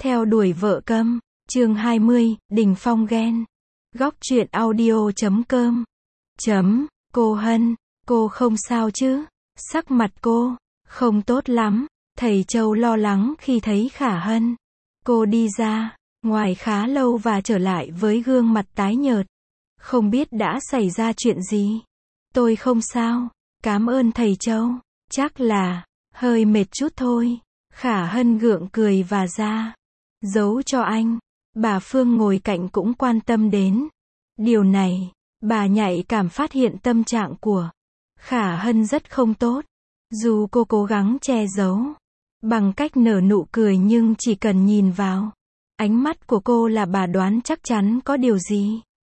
Theo đuổi vợ câm, chương 20, Đình Phong ghen. Góc truyện audio.com. Cô Hân, cô không sao chứ? Sắc mặt cô không tốt lắm. Thầy Châu lo lắng khi thấy Khả Hân. Cô đi ra ngoài khá lâu và trở lại với gương mặt tái nhợt. Không biết đã xảy ra chuyện gì. Tôi không sao, cảm ơn thầy Châu. Chắc là hơi mệt chút thôi. Khả Hân gượng cười và ra giấu cho anh. Bà Phương ngồi cạnh cũng quan tâm đến điều này. Bà nhạy cảm phát hiện tâm trạng của Khả Hân rất không tốt. Dù cô cố gắng che giấu bằng cách nở nụ cười, nhưng chỉ cần nhìn vào ánh mắt của cô là bà đoán chắc chắn có điều gì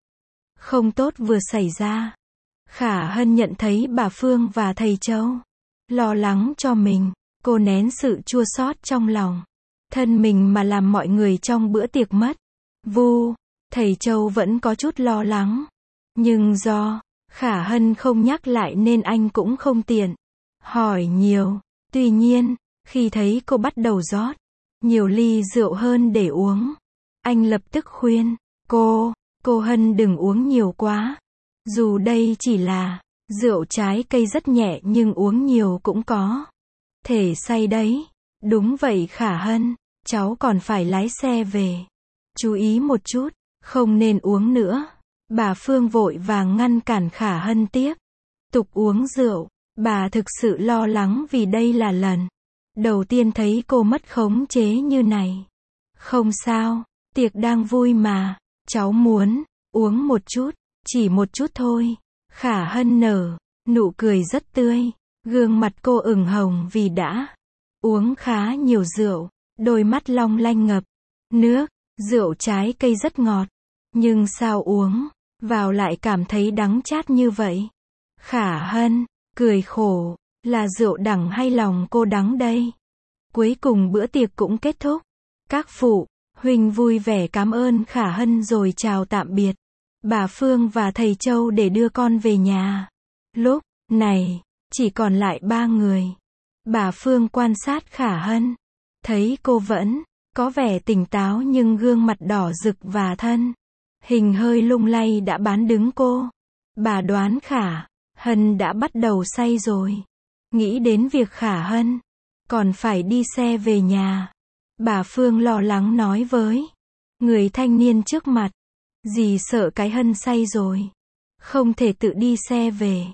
không tốt vừa xảy ra. Khả Hân nhận thấy bà Phương và thầy Châu lo lắng cho mình. Cô nén sự chua xót trong lòng. Thân mình mà làm mọi người trong bữa tiệc mất vui. Thầy Châu vẫn có chút lo lắng. Nhưng do Khả Hân không nhắc lại nên anh cũng không tiện hỏi nhiều. Tuy nhiên, khi thấy cô bắt đầu rót nhiều ly rượu hơn để uống, anh lập tức khuyên cô Hân đừng uống nhiều quá. Dù đây chỉ là rượu trái cây rất nhẹ nhưng uống nhiều cũng có thể say đấy. Đúng vậy Khả Hân, cháu còn phải lái xe về. Chú ý một chút, không nên uống nữa. Bà Phương vội vàng ngăn cản Khả Hân tiếp tục uống rượu. Bà thực sự lo lắng vì đây là lần đầu tiên thấy cô mất khống chế như này. Không sao, tiệc đang vui mà. Cháu muốn uống một chút, chỉ một chút thôi. Khả Hân nở nụ cười rất tươi. Gương mặt cô ửng hồng vì đã uống khá nhiều rượu. Đôi mắt long lanh ngập nước. Rượu trái cây rất ngọt. Nhưng sao uống vào lại cảm thấy đắng chát như vậy? Khả Hân cười khổ. Là rượu đắng hay lòng cô đắng đây? Cuối cùng bữa tiệc cũng kết thúc. Các phụ huynh vui vẻ cảm ơn Khả Hân rồi chào tạm biệt bà Phương và thầy Châu để đưa con về nhà. Lúc này chỉ còn lại ba người. Bà Phương quan sát Khả Hân, thấy cô vẫn có vẻ tỉnh táo nhưng gương mặt đỏ rực và thân hình hơi lung lay đã bán đứng cô. Bà đoán Khả Hân đã bắt đầu say rồi. Nghĩ đến việc Khả Hân còn phải đi xe về nhà, bà Phương lo lắng nói với người thanh niên trước mặt. Dì sợ cái Hân say rồi, không thể tự đi xe về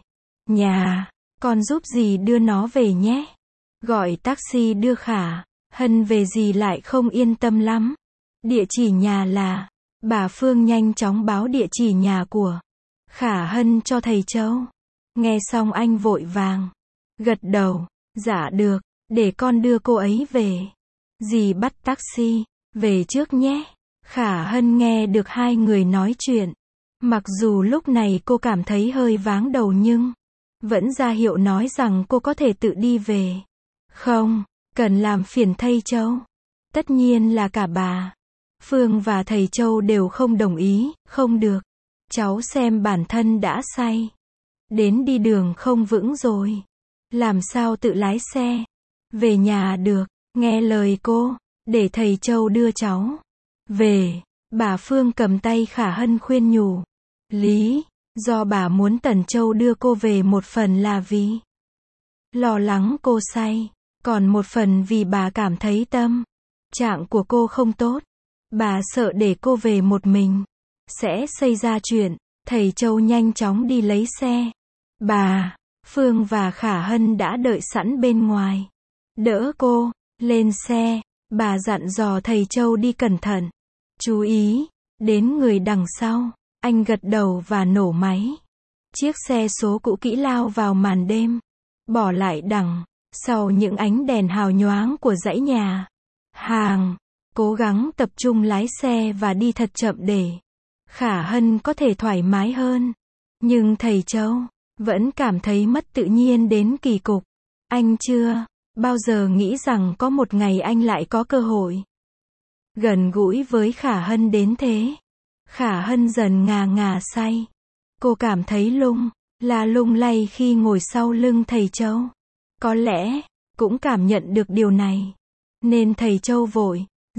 nhà. Con giúp dì đưa nó về nhé. Gọi taxi đưa Khả Hân về dì lại không yên tâm lắm. Địa chỉ nhà là... Bà Phương nhanh chóng báo địa chỉ nhà của Khả Hân cho thầy Châu. Nghe xong anh vội vàng gật đầu. Dạ được, để con đưa cô ấy về. Dì bắt taxi về trước nhé. Khả Hân nghe được hai người nói chuyện. Mặc dù lúc này cô cảm thấy hơi váng đầu nhưng vẫn ra hiệu nói rằng cô có thể tự đi về. Không cần làm phiền thầy Châu. Tất nhiên là cả bà Phương và thầy Châu đều không đồng ý. Không được, cháu xem bản thân đã say đến đi đường không vững rồi, làm sao tự lái xe về nhà được. Nghe lời cô, để thầy Châu đưa cháu về. Bà Phương cầm tay Khả Hân khuyên nhủ. Lý do bà muốn Tần Châu đưa cô về một phần là vì lo lắng cô say, còn một phần vì bà cảm thấy tâm trạng của cô không tốt. Bà sợ để cô về một mình sẽ xảy ra chuyện. Thầy Châu nhanh chóng đi lấy xe. Bà Phương và Khả Hân đã đợi sẵn bên ngoài, đỡ cô lên xe. Bà dặn dò thầy Châu đi cẩn thận, chú ý đến người đằng sau. Anh gật đầu và nổ máy. Chiếc xe số cũ kỹ lao vào màn đêm, bỏ lại đằng sau những ánh đèn hào nhoáng của dãy nhà hàng. Cố gắng tập trung lái xe và đi thật chậm để Khả Hân có thể thoải mái hơn. Nhưng thầy Châu vẫn cảm thấy mất tự nhiên đến kỳ cục. Anh chưa bao giờ nghĩ rằng có một ngày anh lại có cơ hội gần gũi với Khả Hân đến thế. Khả Hân dần ngà ngà say. Cô cảm thấy lung lay khi ngồi sau lưng thầy Châu. Có lẽ cũng cảm nhận được điều này nên thầy Châu vội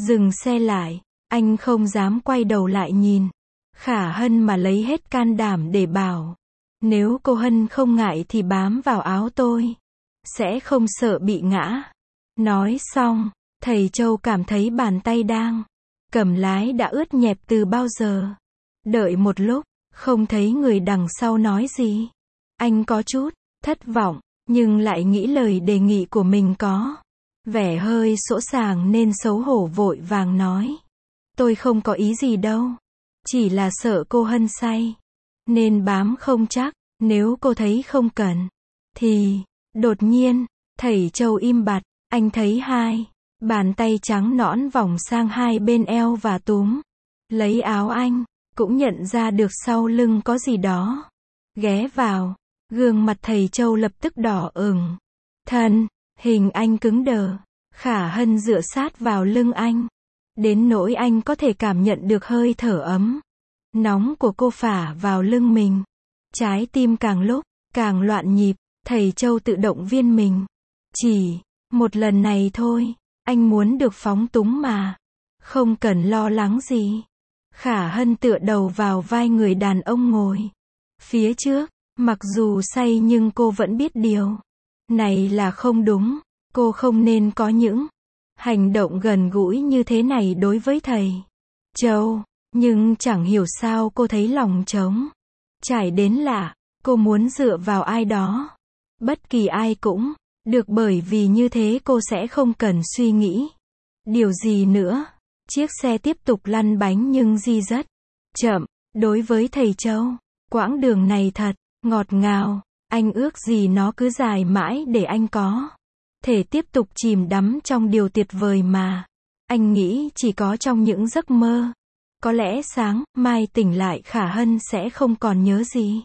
Dừng xe lại, anh không dám quay đầu lại nhìn. Khả Hân mà lấy hết can đảm để bảo. Nếu cô Hân không ngại thì bám vào áo tôi. Sẽ không sợ bị ngã. Nói xong, thầy Châu cảm thấy bàn tay đang cầm lái đã ướt nhẹp từ bao giờ. Đợi một lúc, không thấy người đằng sau nói gì. Anh có chút thất vọng, nhưng lại nghĩ lời đề nghị của mình có vẻ hơi sỗ sàng nên xấu hổ vội vàng nói. Tôi không có ý gì đâu. Chỉ là sợ cô Hân say. Nên bám không chắc, nếu cô thấy không cần. Thì, đột nhiên, thầy Châu im bặt, anh thấy hai bàn tay trắng nõn vòng sang hai bên eo và túm lấy áo anh, cũng nhận ra được sau lưng có gì đó ghé vào. Gương mặt thầy Châu lập tức đỏ ửng. Thân hình anh cứng đờ. Khả Hân dựa sát vào lưng anh, đến nỗi anh có thể cảm nhận được hơi thở ấm nóng của cô phả vào lưng mình. Trái tim càng lúc càng loạn nhịp. Thầy Châu tự động viên mình. Chỉ một lần này thôi, anh muốn được phóng túng mà. Không cần lo lắng gì. Khả Hân tựa đầu vào vai người đàn ông ngồi phía trước. Mặc dù say nhưng cô vẫn biết điều này là không đúng. Cô không nên có những hành động gần gũi như thế này đối với thầy Châu. Nhưng chẳng hiểu sao cô thấy lòng trống trải đến lạ. Cô muốn dựa vào ai đó. Bất kỳ ai cũng được, bởi vì như thế cô sẽ không cần suy nghĩ điều gì nữa. Chiếc xe tiếp tục lăn bánh nhưng di rất chậm. Đối với thầy Châu, quãng đường này thật ngọt ngào. Anh ước gì nó cứ dài mãi để anh có thể tiếp tục chìm đắm trong điều tuyệt vời mà anh nghĩ chỉ có trong những giấc mơ. Có lẽ sáng mai tỉnh lại Khả Hân sẽ không còn nhớ gì.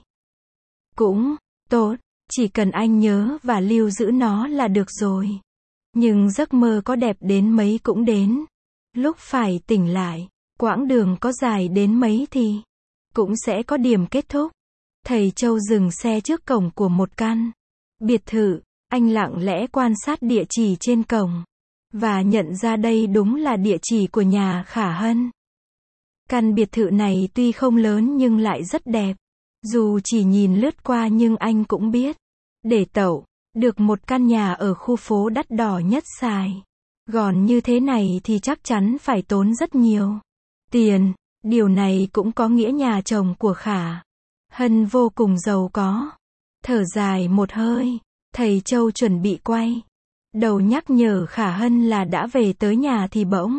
Cũng tốt, chỉ cần anh nhớ và lưu giữ nó là được rồi. Nhưng giấc mơ có đẹp đến mấy cũng đến lúc phải tỉnh lại. Quãng đường có dài đến mấy thì cũng sẽ có điểm kết thúc. Thầy Châu dừng xe trước cổng của một căn biệt thự. Anh lặng lẽ quan sát địa chỉ trên cổng và nhận ra đây đúng là địa chỉ của nhà Khả Hân. Căn biệt thự này tuy không lớn nhưng lại rất đẹp. Dù chỉ nhìn lướt qua nhưng anh cũng biết, để tậu được một căn nhà ở khu phố đắt đỏ nhất Sài Gòn như thế này thì chắc chắn phải tốn rất nhiều tiền. Điều này cũng có nghĩa nhà chồng của Khả Hân vô cùng giàu có. Thở dài một hơi, thầy Châu chuẩn bị quay đầu nhắc nhở Khả Hân là đã về tới nhà thì bỗng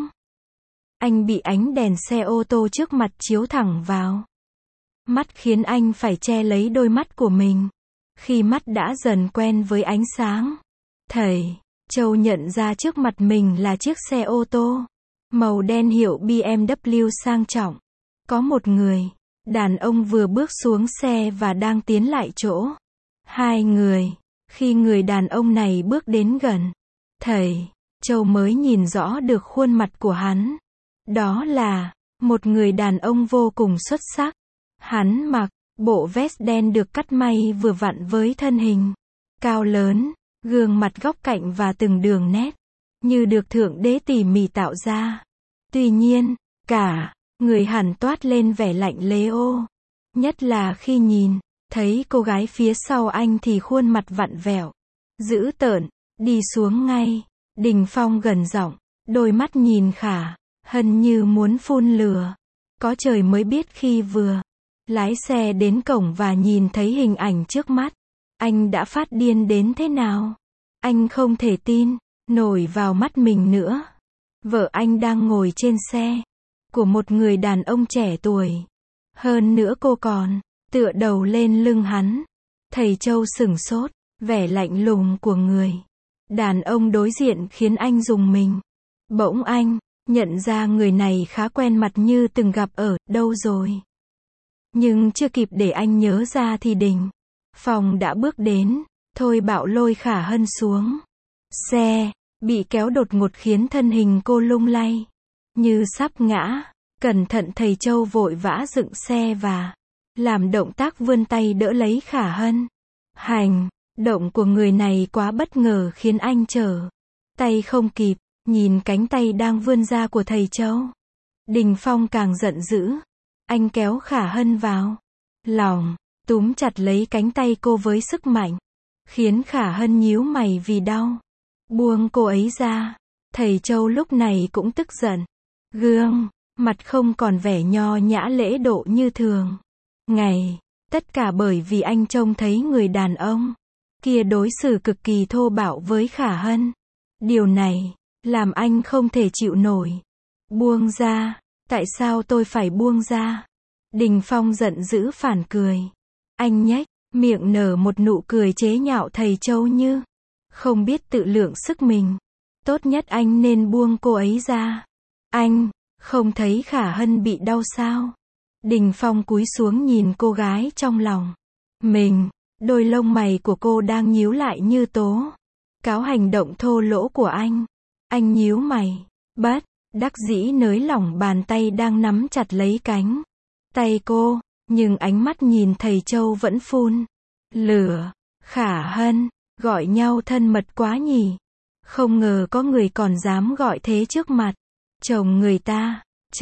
anh bị ánh đèn xe ô tô trước mặt chiếu thẳng vào mắt, khiến anh phải che lấy đôi mắt của mình. Khi mắt đã dần quen với ánh sáng, thầy Châu nhận ra trước mặt mình là chiếc xe ô tô màu đen hiệu BMW sang trọng. Có một người đàn ông vừa bước xuống xe và đang tiến lại chỗ hai người. Khi người đàn ông này bước đến gần, thầy Châu mới nhìn rõ được khuôn mặt của hắn. Đó là một người đàn ông vô cùng xuất sắc. Hắn mặc bộ vest đen được cắt may vừa vặn với thân hình cao lớn, gương mặt góc cạnh và từng đường nét như được Thượng Đế tỉ mỉ tạo ra. Tuy nhiên, cả người hẳn toát lên vẻ lạnh lẽo. Nhất là khi nhìn thấy cô gái phía sau anh thì khuôn mặt vặn vẹo, dữ tợn, đi xuống ngay. Đình Phong gần giọng, đôi mắt nhìn Khả Hân như muốn phun lửa. Có trời mới biết khi vừa lái xe đến cổng và nhìn thấy hình ảnh trước mắt, anh đã phát điên đến thế nào. Anh không thể tin nổi vào mắt mình nữa. Vợ anh đang ngồi trên xe của một người đàn ông trẻ tuổi. Hơn nữa cô còn tựa đầu lên lưng hắn. Thầy Châu sửng sốt, vẻ lạnh lùng của người đàn ông đối diện khiến anh rùng mình. Bỗng anh nhận ra người này khá quen mặt, như từng gặp ở đâu rồi. Nhưng chưa kịp để anh nhớ ra thì Đình Phong đã bước đến. Thôi bạo lôi Khả Hân xuống xe, bị kéo đột ngột khiến thân hình cô lung lay như sắp ngã. Cẩn thận, thầy Châu vội vã dựng xe và làm động tác vươn tay đỡ lấy Khả Hân. Hành động của người này quá bất ngờ khiến anh trở tay không kịp. Nhìn cánh tay đang vươn ra của thầy Châu, Đình Phong càng giận dữ. Anh kéo Khả Hân vào lòng, túm chặt lấy cánh tay cô với sức mạnh, khiến Khả Hân nhíu mày vì đau. Buông cô ấy ra. Thầy Châu lúc này cũng tức giận. Gương mặt không còn vẻ nho nhã lễ độ như thường ngày. Tất cả bởi vì anh trông thấy người đàn ông kia đối xử cực kỳ thô bạo với Khả Hân. Điều này làm anh không thể chịu nổi. Buông ra. Tại sao tôi phải buông ra? Đình Phong giận dữ phản cười. Anh nhếch miệng nở một nụ cười chế nhạo thầy Châu như không biết tự lượng sức mình. Tốt nhất anh nên buông cô ấy ra. Anh không thấy Khả Hân bị đau sao? Đình Phong cúi xuống nhìn cô gái trong lòng mình. Đôi lông mày của cô đang nhíu lại như tố cáo hành động thô lỗ của anh. Anh nhíu mày, bất đắc dĩ nới lỏng bàn tay đang nắm chặt lấy cánh tay cô, nhưng ánh mắt nhìn thầy Châu vẫn phun lửa. Khả Hân, gọi nhau thân mật quá nhỉ? Không ngờ có người còn dám gọi thế trước mặt chồng người ta.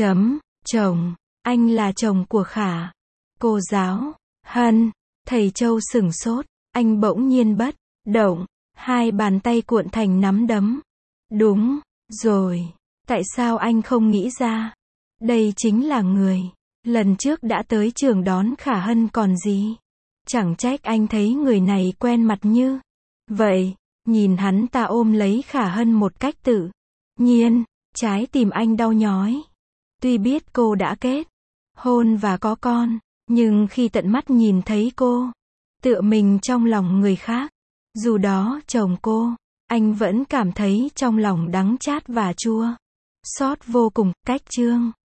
Chồng, anh là chồng của Khả cô giáo Hân. Thầy Châu sửng sốt, anh bỗng nhiên bất động, hai bàn tay cuộn thành nắm đấm. Đúng rồi, tại sao anh không nghĩ ra? Đây chính là người lần trước đã tới trường đón Khả Hân còn gì. Chẳng trách anh thấy người này quen mặt như vậy. Nhìn hắn ta ôm lấy Khả Hân một cách tự nhiên, trái tim anh đau nhói. Tuy biết cô đã kết hôn và có con, nhưng khi tận mắt nhìn thấy cô tựa mình trong lòng người khác, dù đó chồng cô, anh vẫn cảm thấy trong lòng đắng chát và chua xót vô cùng. Cách chương